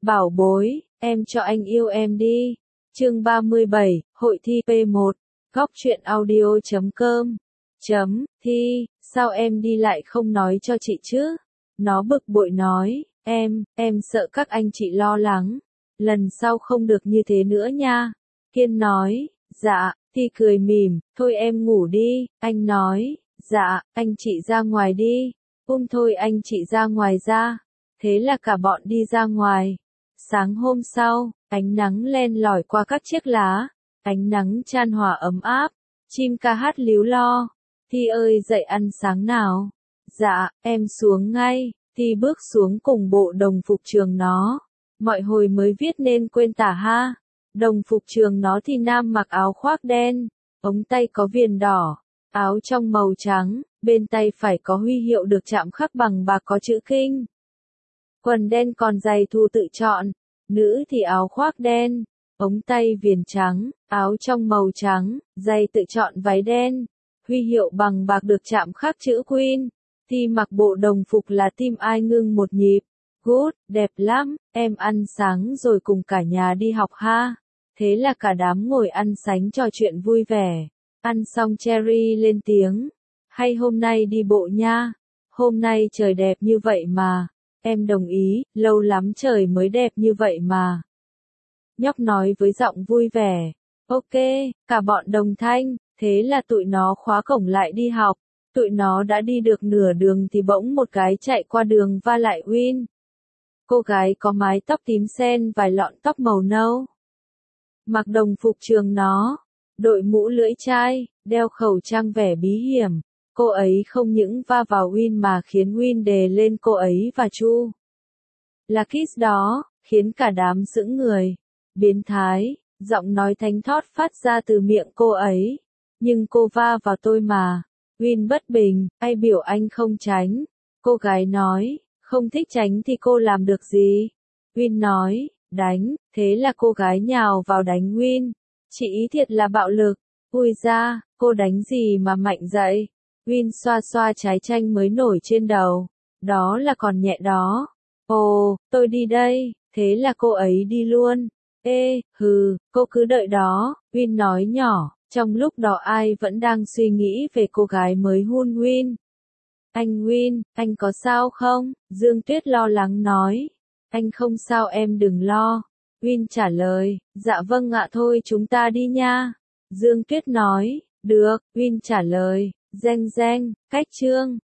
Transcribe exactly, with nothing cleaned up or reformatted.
Bảo bối, em cho anh yêu em đi. Chương ba mươi bảy, hội thi P một, góc truyện audio chấm com. Chấm, thi, sao em đi lại không nói cho chị chứ? Nó bực bội nói, em, em sợ các anh chị lo lắng. Lần sau không được như thế nữa nha. Kiên nói, dạ, Thi cười mỉm, thôi em ngủ đi. Anh nói, dạ, anh chị ra ngoài đi. Ôm thôi anh chị ra ngoài ra. Thế là cả bọn đi ra ngoài. Sáng hôm sau, ánh nắng len lỏi qua các chiếc lá. Ánh nắng chan hòa ấm áp. Chim ca hát líu lo. Thi ơi dậy ăn sáng nào. Dạ, em xuống ngay. Thi bước xuống cùng bộ đồng phục trường nó. Mọi hồi mới viết nên quên tả ha. Đồng phục trường nó thì nam mặc áo khoác đen, ống tay có viền đỏ, áo trong màu trắng, bên tay phải có huy hiệu được chạm khắc bằng bạc có chữ kinh. Quần đen còn giày Thu tự chọn, nữ thì áo khoác đen, ống tay viền trắng, áo trong màu trắng, giày tự chọn váy đen, huy hiệu bằng bạc được chạm khắc chữ Queen. Thi mặc bộ đồng phục là tim ai ngưng một nhịp. Good, đẹp lắm, em ăn sáng rồi cùng cả nhà đi học ha. Thế là cả đám ngồi ăn sánh trò chuyện vui vẻ. Ăn xong Cherry lên tiếng. Hay hôm nay đi bộ nha. Hôm nay trời đẹp như vậy mà. Em đồng ý, lâu lắm trời mới đẹp như vậy mà. Nhóc nói với giọng vui vẻ. Ok, cả bọn đồng thanh. Thế là tụi nó khóa cổng lại đi học. Tụi nó đã đi được nửa đường thì bỗng một cái chạy qua đường va lại Win. Cô gái có mái tóc tím sen vài lọn tóc màu nâu. Mặc đồng phục trường nó, đội mũ lưỡi chai, đeo khẩu trang vẻ bí hiểm. Cô ấy không những va vào Win mà khiến Win đè lên cô ấy và Chu. Là kiss đó, khiến cả đám sững người. Biến thái, giọng nói thánh thót phát ra từ miệng cô ấy. Nhưng cô va vào tôi mà. Win bất bình, ai biểu anh không tránh. Cô gái nói, không thích tránh thì cô làm được gì? Win nói, đánh, thế là cô gái nhào vào đánh Win. Chị ý thiệt là bạo lực. Ui da, cô đánh gì mà mạnh dậy? Win xoa xoa trái chanh mới nổi trên đầu. Đó là còn nhẹ đó. Ồ, tôi đi đây. Thế là cô ấy đi luôn. Ê, hừ, cô cứ đợi đó. Win nói nhỏ. Trong lúc đó ai vẫn đang suy nghĩ về cô gái mới hun Win. Anh Win, anh có sao không? Dương Tuyết lo lắng nói. Anh không sao em đừng lo. Win trả lời, dạ vâng ạ thôi chúng ta đi nha. Dương Tuyết nói, được, Win trả lời, reng reng, cách chương.